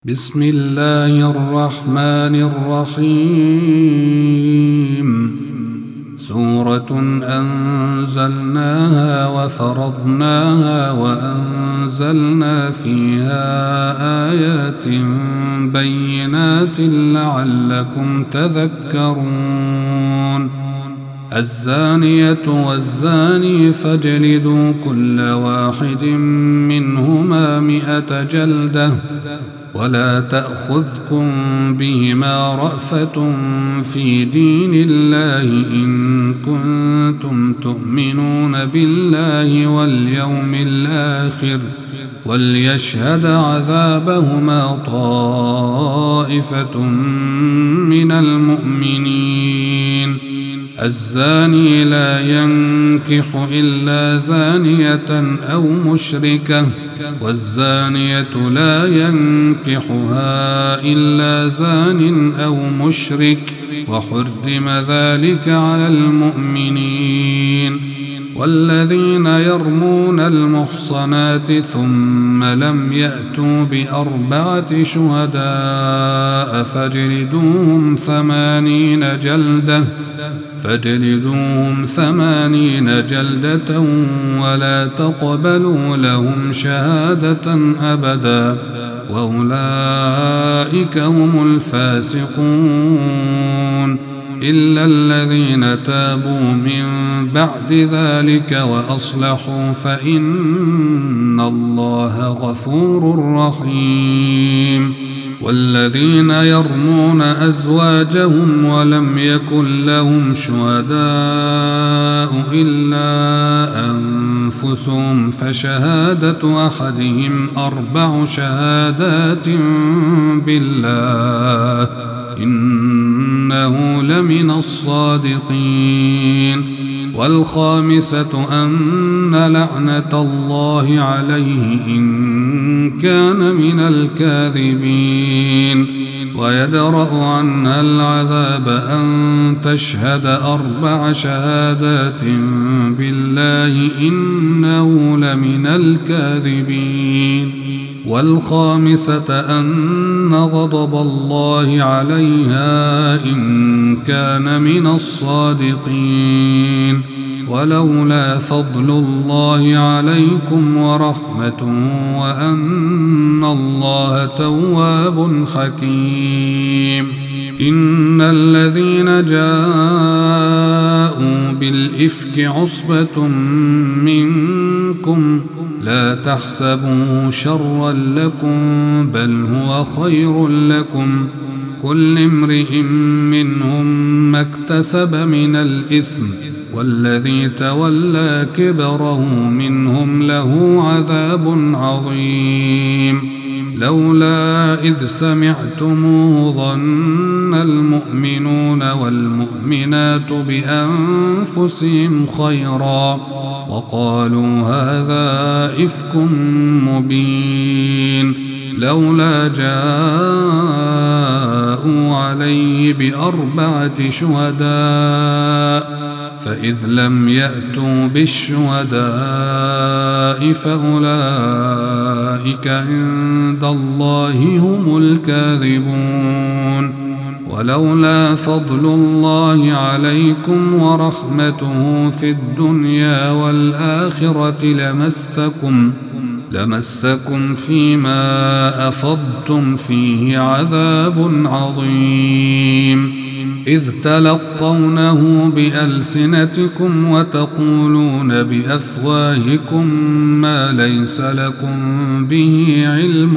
بسم الله الرحمن الرحيم. سورة أنزلناها وفرضناها وأنزلنا فيها آيات بينات لعلكم تذكرون. الزانية والزاني فاجلدوا كل واحد منهما 100 جلدة ولا تأخذكم بهما رأفة في دين الله إن كنتم تؤمنون بالله واليوم الآخر وليشهد عذابهما طائفة من المؤمنين. الزاني لا ينكح إلا زانية أو مشركة والزانية لا ينكحها إلا زان أو مشرك وحرم ذلك على المؤمنين. والذين يرمون المحصنات ثم لم يأتوا ب4 شهداء فاجلدوهم 80 جلدة ولا تقبلوا لهم شهادة أبدا وأولئك هم الفاسقون. إلا الذين تابوا من بعد ذلك وأصلحوا فإن الله غفور رحيم. والذين يرمون أزواجهم ولم يكن لهم شهداء إلا أنفسهم فشهادة أحدهم 4 شهادات بالله إنه لمن الصادقين. والخامسة أن لعنة الله عليه إن كان من الكاذبين. ويدرأ عنها العذاب أن تشهد 4 شهادات بالله إنه لمن الكاذبين. والخامسة أن غضب الله عليها إن كان من الصادقين. ولولا فضل الله عليكم ورحمته وأن الله تواب حكيم. إن الذين جاءوا بالإفك عصبة منكم لا تحسبوه شرا لكم بل هو خير لكم كل امرئ منهم ما اكتسب من الإثم والذي تولى كبره منهم له عذاب عظيم. لولا إذ سمعتموه ظن المؤمنون والمؤمنات بأنفسهم خيرا وقالوا هذا إفك مبين. لولا جاءوا عليه ب4 شهداء فإذ لم يأتوا بالشهداء فأولئك عند الله هم الكاذبون. ولولا فضل الله عليكم ورحمته في الدنيا والآخرة لمسكم فيما أفضتم فيه عذاب عظيم. إذ تلقونه بألسنتكم وتقولون بأفواهكم ما ليس لكم به علم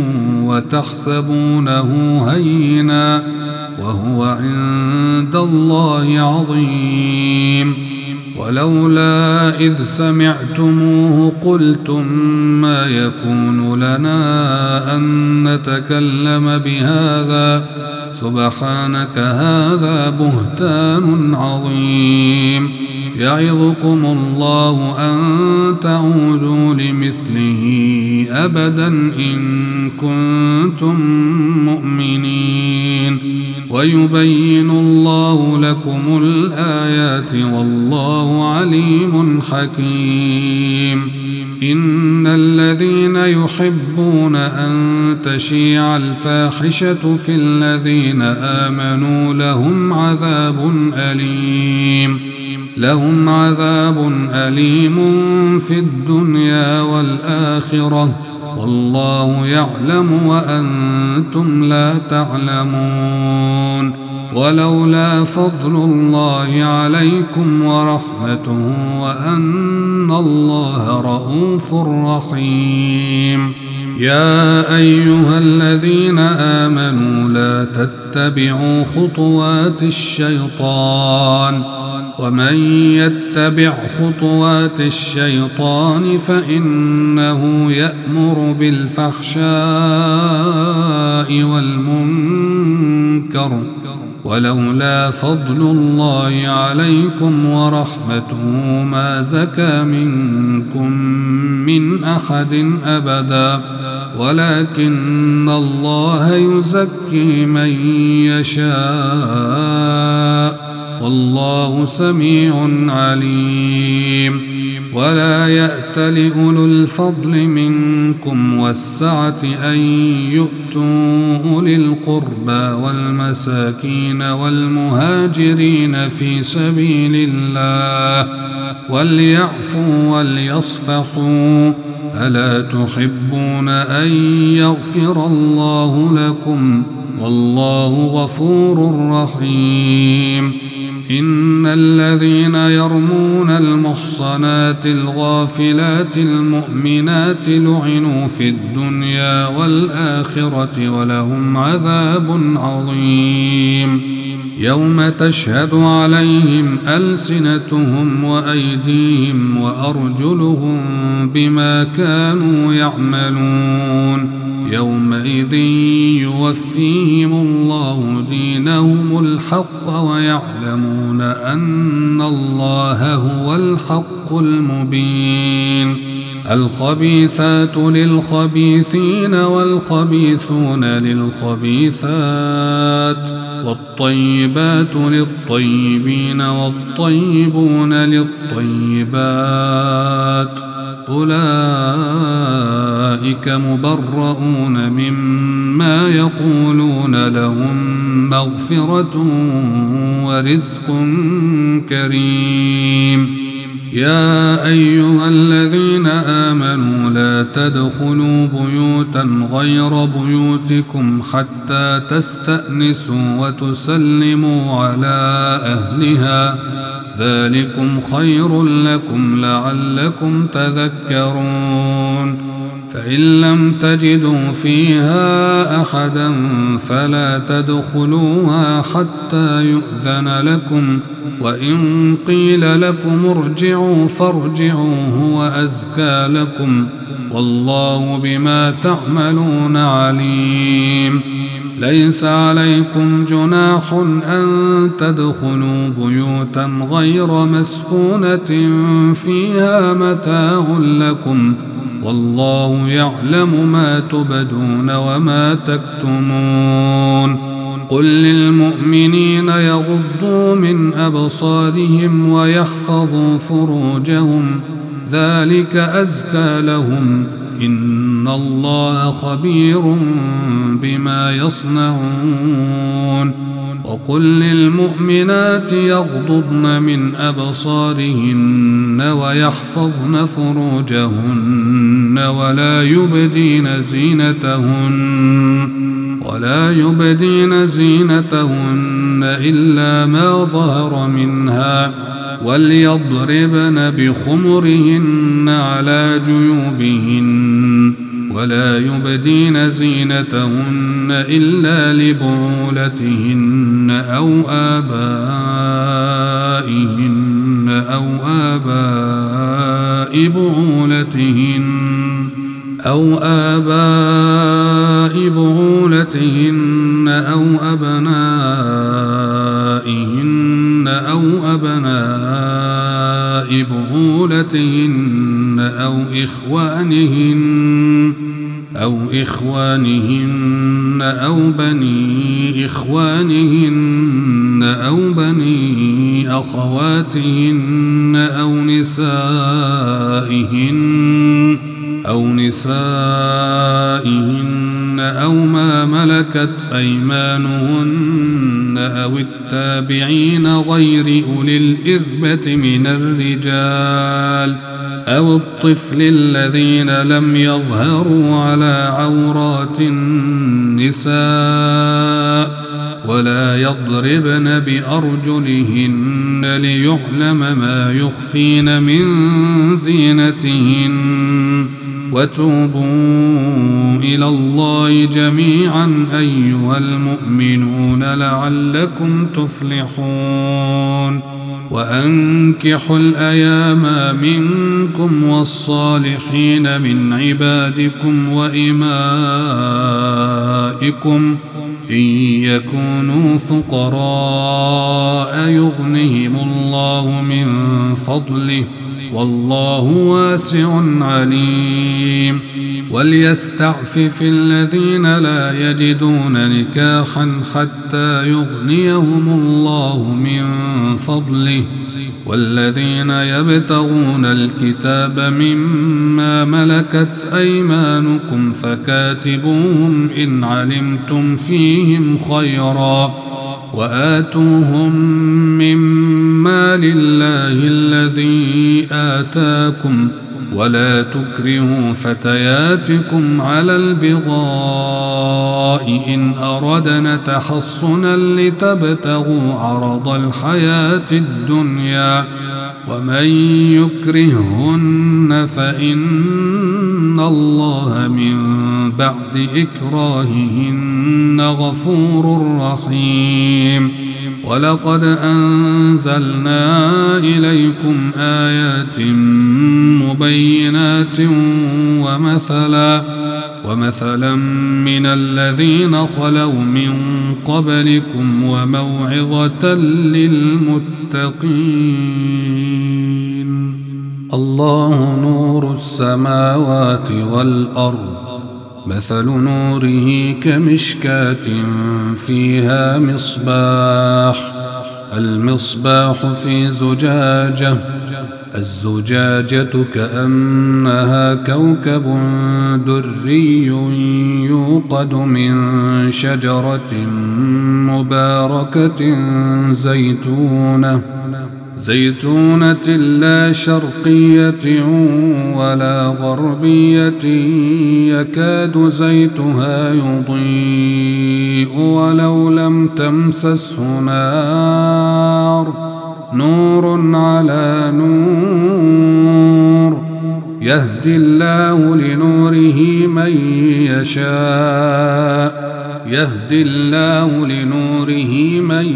وتحسبونه هينا وهو عند الله عظيم. ولولا إذ سمعتموه قلتم ما يكون لنا أن نتكلم بهذا سبحانك هذا بهتان عظيم. يعظكم الله أن تعودوا لمثله أبدا إن كنتم مؤمنين ويبين الله لكم الآيات والله عليم حكيم. إن الذين الذين يحبون أن تشيع الفاحشة في الذين آمنوا لهم عذاب أليم في الدنيا والآخرة والله يعلم وأنتم لا تعلمون. ولولا فضل الله عليكم ورحمته وأن الله رءوف رحيم. يا أيها الذين آمنوا لا تتبعوا خطوات الشيطان ومن يتبع خطوات الشيطان فإنه يأمر بالفحشاء والمنكر ولولا فضل الله عليكم ورحمته ما زكى منكم من أحد أبدا ولكن الله يزكي من يشاء والله سميع عليم. ولا يأتل أولو الفضل منكم والسعة أن يؤتوا أولي القربى والمساكين والمهاجرين في سبيل الله وليعفوا وليصفحوا ألا تحبون أن يغفر الله لكم والله غفور رحيم. إن الذين يرمون المحصنات الغافلات المؤمنات لعنوا في الدنيا والآخرة ولهم عذاب عظيم. يوم تشهد عليهم ألسنتهم وأيديهم وأرجلهم بما كانوا يعملون يومئذ يوفيهم الله دينهم الحق ويعلمون أن الله هو الحق المبين. الخبيثات للخبيثين والخبيثون للخبيثات والطيبات للطيبين والطيبون للطيبات أولئك مبرؤون مما يقولون لهم مغفرة ورزق كريم. يا أيها الذين آمنوا لا تدخلوا بيوتا غير بيوتكم حتى تستأنسوا وتسلموا على أهلها ذلكم خير لكم لعلكم تذكرون. فإن لم تجدوا فيها أحدا فلا تدخلوها حتى يؤذن لكم وإن قيل لكم ارجعوا فارجعوا هو أزكى لكم والله بما تعملون عليم. ليس عليكم جناح أن تدخلوا بيوتا غير مسكونة فيها متاع لكم والله يعلم ما تبدون وما تكتمون. قل للمؤمنين يغضوا من أبصارهم ويحفظوا فروجهم ذلك أزكى لهم إن الله خبير بما يصنعون. وقل للمؤمنات يغضضن من أبصارهن ويحفظن فروجهن ولا يبدين زينتهن إلا ما ظهر منها وليضربن بخمرهن على جيوبهن ولا يبدين زينتهن إلا لبعولتهن أو آباء بعولتهن أو أبنائهن أو أبناء بعولتهن أو إخوانهن أو بني إخوانهن أو بني أخواتهن أو نسائهن أو ما ملكت أيمانهن أو التابعين غير أولي الإربة من الرجال أو الطفل الذين لم يظهروا على عورات النساء ولا يضربن بأرجلهن ليعلم ما يخفين من زينتهن وتوبوا إلى الله جميعا أيها المؤمنون لعلكم تفلحون وأنكحوا الأيام منكم والصالحين من عبادكم وإمائكم إن يكونوا فقراء يغنهم الله من فضله والله واسع عليم وليستعفف الذين لا يجدون نكاحا حتى يغنيهم الله من فضله والذين يبتغون الكتاب مما ملكت أيمانكم فكاتبوهم إن علمتم فيهم خيرا وآتوهم مما لله الذي آتاكم ولا تكرهوا فتياتكم على البغاء إن أردنا تحصنا لتبتغوا عرض الحياة الدنيا ومن يكرههن فإن الله من بعد إكراههن غفور رحيم ولقد أنزلنا إليكم آيات مبينات ومثلا من الذين خلوا من قبلكم وموعظة للمتقين الله نور السماوات والأرض مثل نوره كمشكاة فيها مصباح المصباح في زجاجة الزجاجة كأنها كوكب دري يوقد من شجرة مباركة زيتونة لا شرقية ولا غربية يكاد زيتها يضيء ولو لم تمسسه نور على نور يهدي الله لنوره من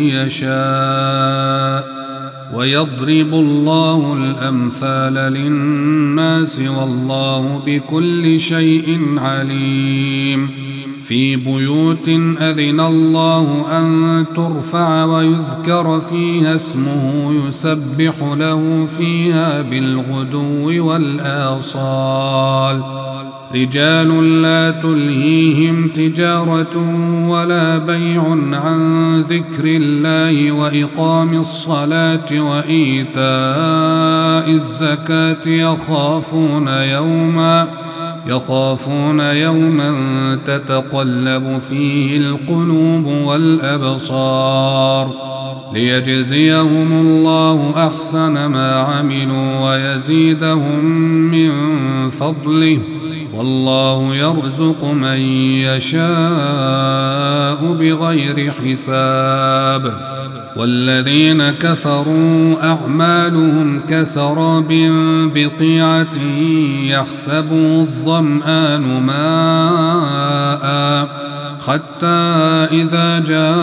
يشاء ويضرب الله الأمثال للناس والله بكل شيء عليم في بيوت أذن الله أن ترفع ويذكر فيها اسمه يسبح له فيها بالغدو والآصال رجال لا تلهيهم تجارة ولا بيع عن ذكر الله وإقام الصلاة وإيتاء الزكاة يخافون يوما تتقلب فيه القلوب والأبصار ليجزيهم الله أحسن ما عملوا ويزيدهم من فضله والله يرزق من يشاء بغير حساب والذين كفروا أعمالهم كسراب بقيعة يحسبه الظمآن ماء حتى إذا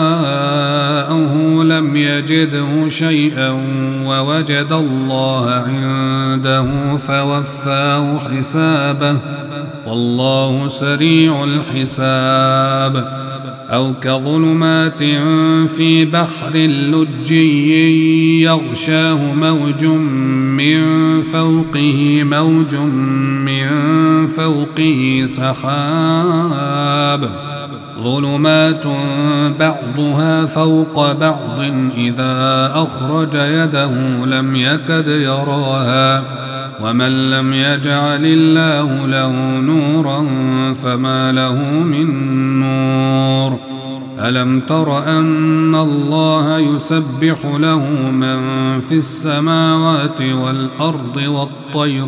جاءه لم يجده شيئا ووجد الله عنده فوفاه حسابه والله سريع الحساب أو كظلمات في بحر لجي يغشاه موج من فوقه سحاب ظلمات بعضها فوق بعض إذا أخرج يده لم يكد يراها ومن لم يجعل الله له نورا فما له من نور ألم تر أن الله يسبح له من في السماوات والأرض والطير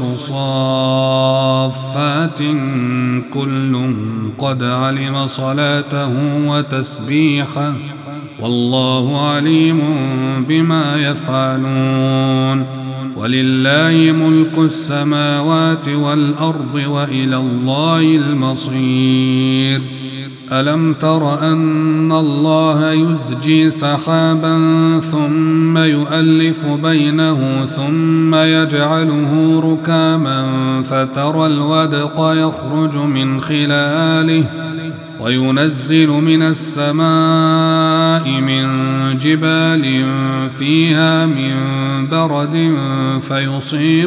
صافات كل قد علم صلاته وتسبيحه والله عليم بما يفعلون ولله ملك السماوات والأرض وإلى الله المصير ألم تر أن الله يزجي سحابا ثم يؤلف بينه ثم يجعله ركاما فترى الودق يخرج من خلاله وينزل من السماء من جبال فيها من برد فيصيب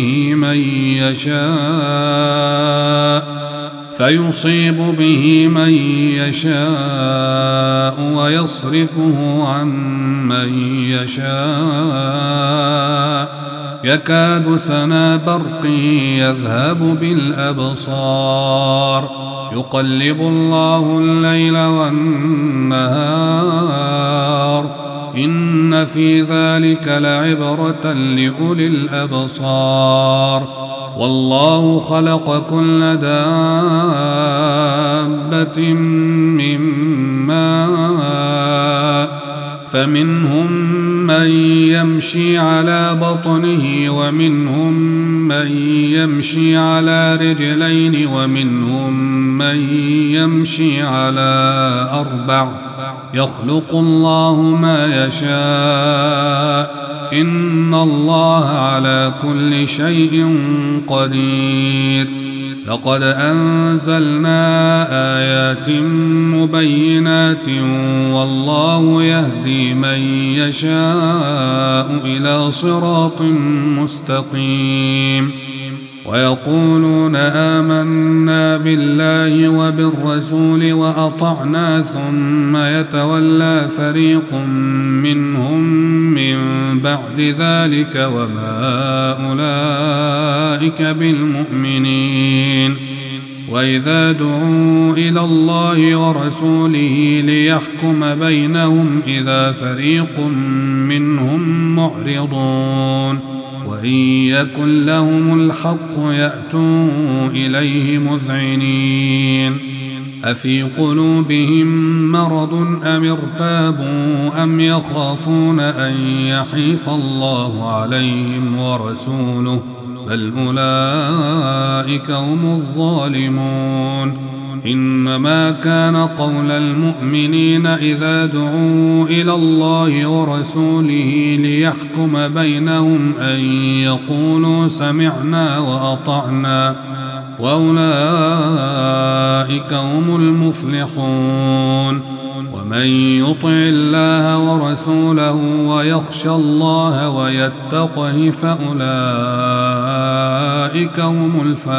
به من يشاء ويصرفه عن من يشاء يكاد سنا برقه يذهب بالأبصار يقلب الله الليل والنهار إن في ذلك لعبرة لأولي الأبصار والله خلق كل دابة من ماء فمنهم من يمشي على بطنه ومنهم من يمشي على رجلين ومنهم من يمشي على 4 يخلق الله ما يشاء إن الله على كل شيء قدير لقد أنزلنا آيات مبينات والله يهدي من يشاء إلى صراط مستقيم ويقولون آمنا بالله وبالرسول وأطعنا ثم يتولى فريق منهم من بعد ذلك وما أولئك بالمؤمنين وإذا دعوا إلى الله ورسوله ليحكم بينهم إذا فريق منهم معرضون وإن يكن لهم الحق يأتوا إليه مذعنين أفي قلوبهم مرض أم ارتابوا أم يخافون أن يحيف الله عليهم ورسوله بل أولئك هم الظالمون إنما كان قول المؤمنين إذا دعوا إلى الله ورسوله ليحكم بينهم أن يقولوا سمعنا وأطعنا وأولئك هم المفلحون ومن يطع الله ورسوله ويخشى الله ويتقه فأولئك هم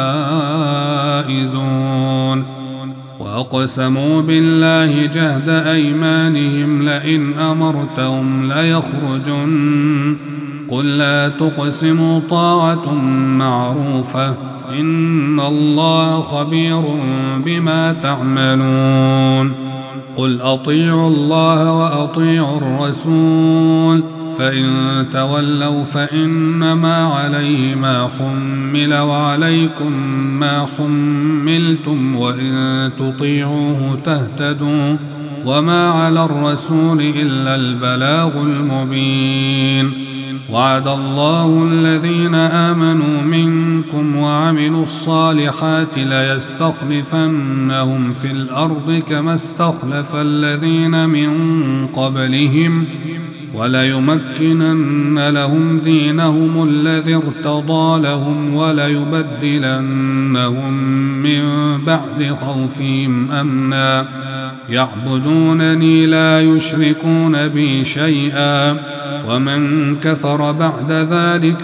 الفائزون وأقسموا بالله جهد أيمانهم لئن أمرتهم ليخرجن قل لا تقسموا طاعة معروفة إن الله خبير بما تعملون قل أطيعوا الله وأطيعوا الرسول فإن تولوا فإنما عليه ما حمل وعليكم ما حملتم وإن تطيعوه تهتدوا وما على الرسول إلا البلاغ المبين وعد الله الذين آمنوا منكم وعملوا الصالحات ليستخلفنهم في الأرض كما استخلف الذين من قبلهم وليمكنن لهم دينهم الذي ارتضى لهم وليبدلنهم من بعد خوفهم أمنا يعبدونني لا يشركون بي شيئا ومن كفر بعد ذلك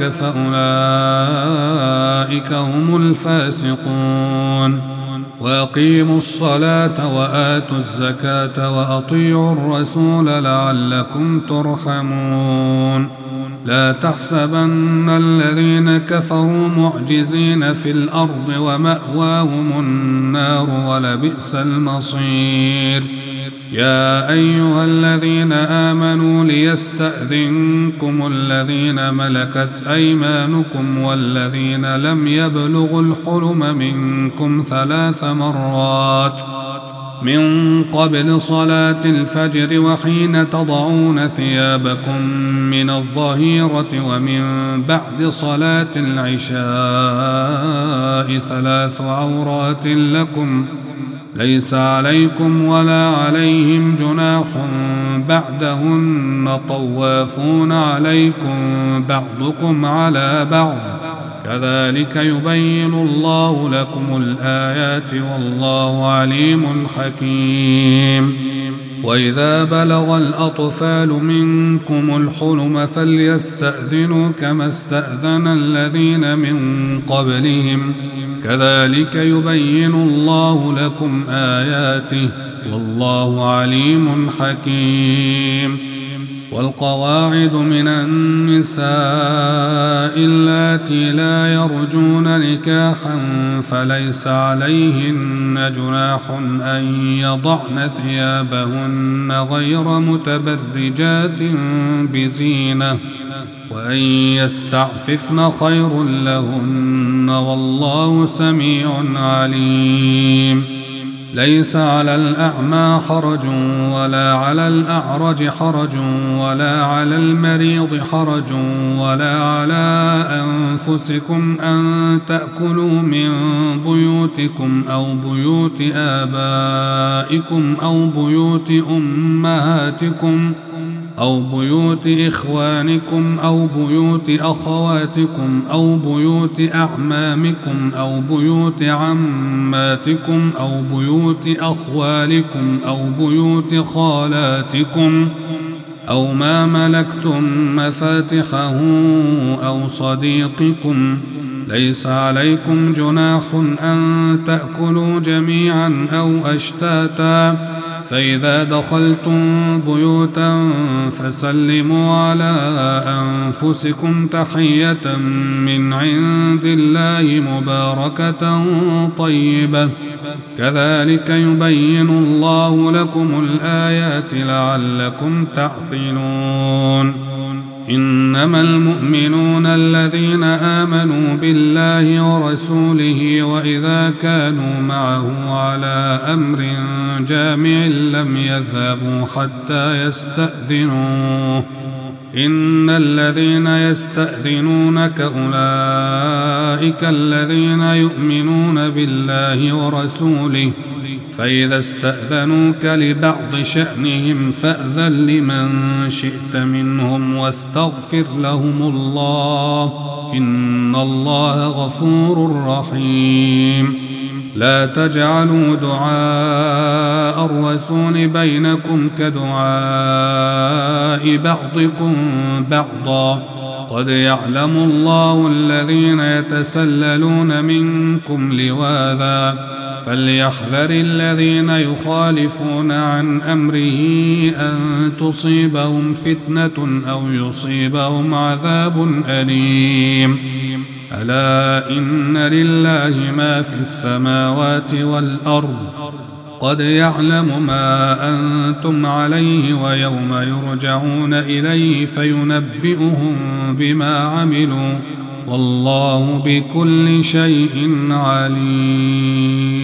فأولئك هم الفاسقون وأقيموا الصلاة وآتوا الزكاة وأطيعوا الرسول لعلكم ترحمون لا تحسبن الذين كفروا معجزين في الأرض ومأواهم النار ولبئس المصير يا أيها الذين آمنوا ليستأذنكم الذين ملكت أيمانكم والذين لم يبلغوا الحلم منكم 3 مرات من قبل صلاة الفجر وحين تضعون ثيابكم من الظهيرة ومن بعد صلاة العشاء 3 عورات لكم ليس عليكم ولا عليهم جناح بعدهن طوافون عليكم بعضكم على بعض كذلك يبين الله لكم الآيات والله عليم حكيم وإذا بلغ الأطفال منكم الحلم فليستأذنوا كما استأذن الذين من قبلهم كذلك يبين الله لكم آياته والله عليم حكيم والقواعد من النساء اللاتي لا يرجون نكاحا فليس عليهن جناح أن يضعن ثيابهن غير متبرجات بزينة وأن يستعففن خير لهن والله سميع عليم ليس على الأعمى حرج ولا على الأعرج حرج ولا على المريض حرج ولا على أنفسكم أن تأكلوا من بيوتكم أو بيوت آبائكم أو بيوت أمهاتكم أو بيوت إخوانكم أو بيوت أخواتكم أو بيوت أعمامكم أو بيوت عماتكم أو بيوت أخوالكم أو بيوت خالاتكم أو ما ملكتم مفاتحه أو صديقكم ليس عليكم جناح أن تأكلوا جميعا أو أشتاتا فإذا دخلتم بيوتا فسلموا على أنفسكم تحية من عند الله مباركة طيبة كذلك يبين الله لكم الآيات لعلكم تعقلون إنما المؤمنون الذين آمنوا بالله ورسوله وإذا كانوا معه على أمر جامع لم يذهبوا حتى يستأذنوه إن الذين يستأذنونك أولئك الذين يؤمنون بالله ورسوله فإذا استأذنوك لبعض شأنهم فأذن لمن شئت منهم واستغفر لهم الله إن الله غفور رحيم لا تجعلوا دعاء الرسول بينكم كدعاء بعضكم بعضا قد يعلم الله الذين يتسللون منكم لواذا فليحذر الذين يخالفون عن أمره أن تصيبهم فتنة أو يصيبهم عذاب أليم ألا إن لله ما في السماوات والأرض قد يعلم ما أنتم عليه ويوم يرجعون إليه فينبئهم بما عملوا والله بكل شيء عليم.